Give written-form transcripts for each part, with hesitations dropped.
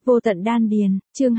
Vô tận đan điền, chương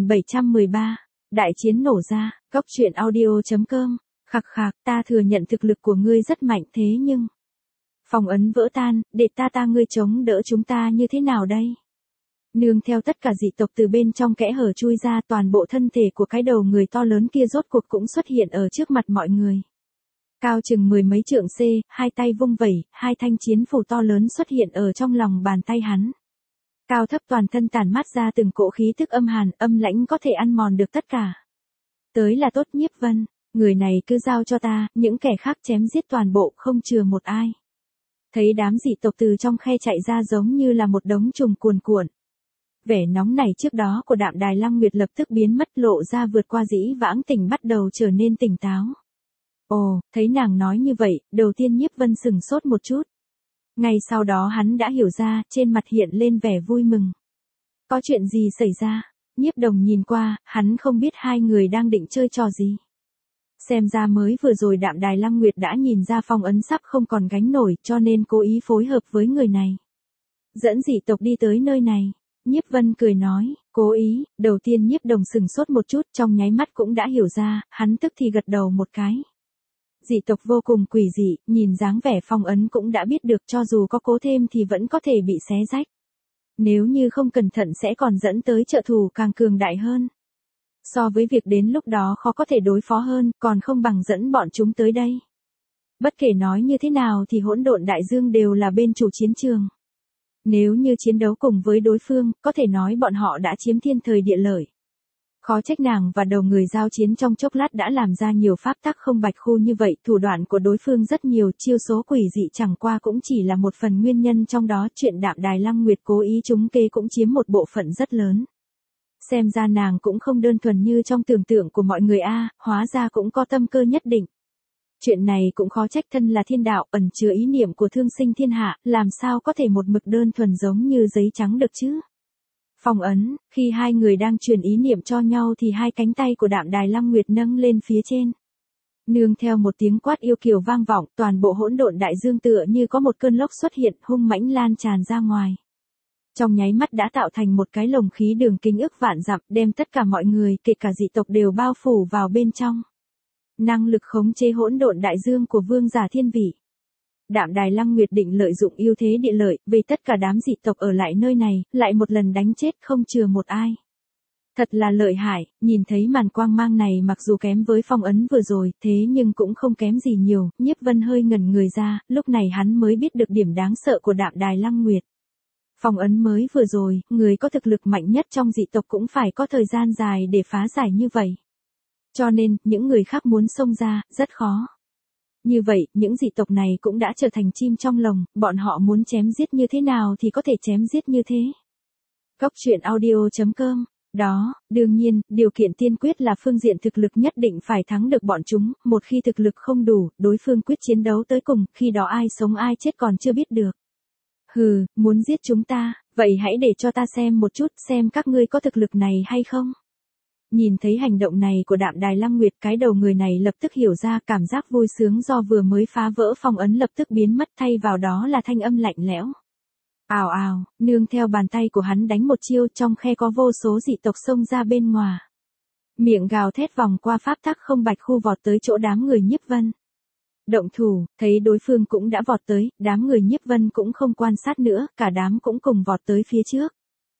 2713. Đại chiến nổ ra, Cóc truyện audio.com. Khặc khạc, ta thừa nhận thực lực của ngươi rất mạnh thế nhưng... Phong ấn vỡ tan, để ta ngươi chống đỡ chúng ta như thế nào đây? Nương theo tất cả dị tộc từ bên trong kẽ hở chui ra, toàn bộ thân thể của cái đầu người to lớn kia rốt cuộc cũng xuất hiện ở trước mặt mọi người. Cao chừng mười mấy trượng c, hai tay vung vẩy, hai thanh chiến phủ to lớn xuất hiện ở trong lòng bàn tay hắn. Cao thấp toàn thân tản mát ra từng cỗ khí tức âm hàn, âm lãnh có thể ăn mòn được tất cả. Tới là tốt Nhiếp Vân, người này cứ giao cho ta, những kẻ khác chém giết toàn bộ không chừa một ai. Thấy đám dị tộc từ trong khe chạy ra giống như là một đống trùng cuồn cuộn. Vẻ nóng này trước đó của Đạm Đài Lăng Nguyệt lập tức biến mất, lộ ra vượt qua dĩ vãng tỉnh bắt đầu trở nên tỉnh táo. Ồ, thấy nàng nói như vậy, đầu tiên Nhiếp Vân sừng sốt một chút. Ngay sau đó hắn đã hiểu ra, trên mặt hiện lên vẻ vui mừng. Có chuyện gì xảy ra? Nhiếp Đồng nhìn qua, hắn không biết hai người đang định chơi trò gì. Xem ra mới vừa rồi Đạm Đài Lăng Nguyệt đã nhìn ra phong ấn sắp không còn gánh nổi, cho nên cố ý phối hợp với người này. Dẫn dị tộc đi tới nơi này. Nhiếp Vân cười nói, cố ý. Đầu tiên Nhiếp Đồng sừng sốt một chút, trong nháy mắt cũng đã hiểu ra, hắn tức thì gật đầu một cái. Dị tộc vô cùng quỷ dị, nhìn dáng vẻ phong ấn cũng đã biết được cho dù có cố thêm thì vẫn có thể bị xé rách. Nếu như không cẩn thận sẽ còn dẫn tới trợ thủ càng cường đại hơn. So với việc đến lúc đó khó có thể đối phó hơn, còn không bằng dẫn bọn chúng tới đây. Bất kể nói như thế nào thì hỗn độn đại dương đều là bên chủ chiến trường. Nếu như chiến đấu cùng với đối phương, có thể nói bọn họ đã chiếm thiên thời địa lợi. Khó trách nàng và đầu người giao chiến trong chốc lát đã làm ra nhiều pháp tắc không bạch khu như vậy, thủ đoạn của đối phương rất nhiều, chiêu số quỷ dị chẳng qua cũng chỉ là một phần nguyên nhân trong đó, chuyện Đạm Đài Lăng Nguyệt cố ý trúng kế cũng chiếm một bộ phận rất lớn. Xem ra nàng cũng không đơn thuần như trong tưởng tượng của mọi người hóa ra cũng có tâm cơ nhất định. Chuyện này cũng khó trách, thân là thiên đạo, ẩn chứa ý niệm của thương sinh thiên hạ, làm sao có thể một mực đơn thuần giống như giấy trắng được chứ? Phong ấn, khi hai người đang truyền ý niệm cho nhau thì hai cánh tay của Đạm Đài Lăng Nguyệt nâng lên phía trên. Nương theo một tiếng quát yêu kiều vang vọng, toàn bộ hỗn độn đại dương tựa như có một cơn lốc xuất hiện, hung mãnh lan tràn ra ngoài. Trong nháy mắt đã tạo thành một cái lồng khí đường kính ức vạn dặm, đem tất cả mọi người, kể cả dị tộc đều bao phủ vào bên trong. Năng lực khống chế hỗn độn đại dương của vương giả thiên vị. Đạm Đài Lăng Nguyệt định lợi dụng ưu thế địa lợi, về tất cả đám dị tộc ở lại nơi này, lại một lần đánh chết không chừa một ai. Thật là lợi hại, nhìn thấy màn quang mang này mặc dù kém với phong ấn vừa rồi, thế nhưng cũng không kém gì nhiều, Nhiếp Vân hơi ngẩn người ra, lúc này hắn mới biết được điểm đáng sợ của Đạm Đài Lăng Nguyệt. Phong ấn mới vừa rồi, người có thực lực mạnh nhất trong dị tộc cũng phải có thời gian dài để phá giải như vậy. Cho nên, những người khác muốn xông ra, rất khó. Như vậy, những dị tộc này cũng đã trở thành chim trong lồng, bọn họ muốn chém giết như thế nào thì có thể chém giết như thế. Cóc truyện audio.com. Đó, đương nhiên, điều kiện tiên quyết là phương diện thực lực nhất định phải thắng được bọn chúng, một khi thực lực không đủ, đối phương quyết chiến đấu tới cùng, khi đó ai sống ai chết còn chưa biết được. Hừ, muốn giết chúng ta, vậy hãy để cho ta xem một chút, xem các ngươi có thực lực này hay không. Nhìn thấy hành động này của Đạm Đài Lăng Nguyệt, cái đầu người này lập tức hiểu ra, cảm giác vui sướng do vừa mới phá vỡ phong ấn lập tức biến mất, thay vào đó là thanh âm lạnh lẽo. Ào ào, nương theo bàn tay của hắn đánh một chiêu, trong khe có vô số dị tộc xông ra bên ngoài. Miệng gào thét vòng qua pháp tắc không bạch khu vọt tới chỗ đám người Nhiếp Vân. Động thủ, thấy đối phương cũng đã vọt tới, đám người Nhiếp Vân cũng không quan sát nữa, cả đám cũng cùng vọt tới phía trước.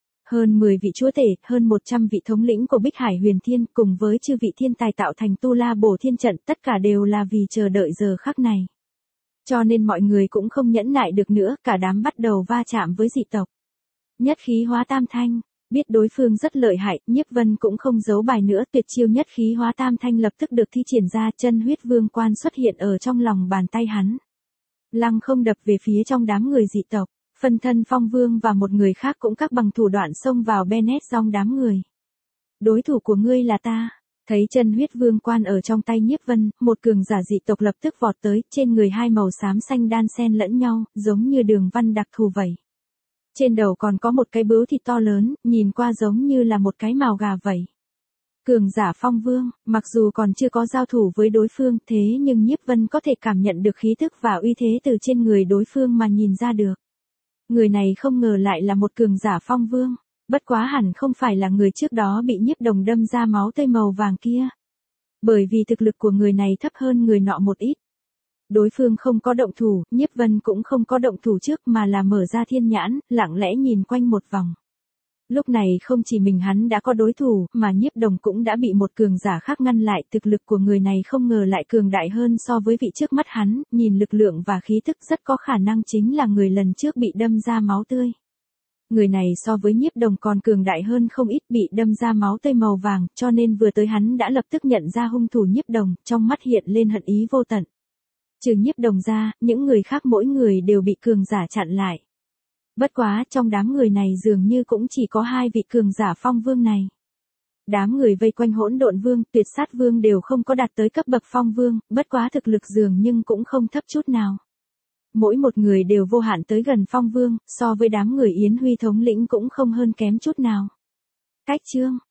Hơn 10 vị chúa tể, hơn 100 vị thống lĩnh của Bích Hải Huyền Thiên cùng với chư vị thiên tài tạo thành Tu La Bổ Thiên trận, tất cả đều là vì chờ đợi giờ khắc này. Cho nên mọi người cũng không nhẫn nại được nữa, cả đám bắt đầu va chạm với dị tộc. Nhất khí hóa tam thanh, biết đối phương rất lợi hại, Nhiếp Vân cũng không giấu bài nữa, tuyệt chiêu nhất khí hóa tam thanh lập tức được thi triển ra, chân huyết vương quan xuất hiện ở trong lòng bàn tay hắn. Lăng không đập về phía trong đám người dị tộc. Phân thân Phong Vương và một người khác cũng các bằng thủ đoạn xông vào Bennett trong đám người. Đối thủ của ngươi là ta. Thấy chân huyết vương quan ở trong tay Nhiếp Vân, một cường giả dị tộc lập tức vọt tới, trên người hai màu xám xanh đan xen lẫn nhau, giống như đường văn đặc thù vậy. Trên đầu còn có một cái bướu thịt to lớn, nhìn qua giống như là một cái mào gà vậy. Cường giả Phong Vương, mặc dù còn chưa có giao thủ với đối phương, thế nhưng Nhiếp Vân có thể cảm nhận được khí tức và uy thế từ trên người đối phương mà nhìn ra được. Người này không ngờ lại là một cường giả Phong Vương. Bất quá hẳn không phải là người trước đó bị Nhiếp Đồng đâm ra máu tươi màu vàng kia. Bởi vì thực lực của người này thấp hơn người nọ một ít. Đối phương không có động thủ, Nhiếp Vân cũng không có động thủ trước mà là mở ra thiên nhãn, lặng lẽ nhìn quanh một vòng. Lúc này không chỉ mình hắn đã có đối thủ, mà Nhiếp Đồng cũng đã bị một cường giả khác ngăn lại, thực lực của người này không ngờ lại cường đại hơn so với vị trước mắt hắn, nhìn lực lượng và khí tức rất có khả năng chính là người lần trước bị đâm ra máu tươi. Người này so với Nhiếp Đồng còn cường đại hơn không ít, bị đâm ra máu tươi màu vàng, cho nên vừa tới hắn đã lập tức nhận ra hung thủ Nhiếp Đồng, trong mắt hiện lên hận ý vô tận. Trừ Nhiếp Đồng ra, những người khác mỗi người đều bị cường giả chặn lại. Bất quá trong đám người này dường như cũng chỉ có 2 vị cường giả phong vương này. Đám người vây quanh Hỗn Độn Vương, Tuyệt Sát Vương đều không có đạt tới cấp bậc phong vương, bất quá thực lực dường nhưng cũng không thấp chút nào. Mỗi một người đều vô hạn tới gần phong vương, so với đám người Yến Huy thống lĩnh cũng không hơn kém chút nào. Cách chương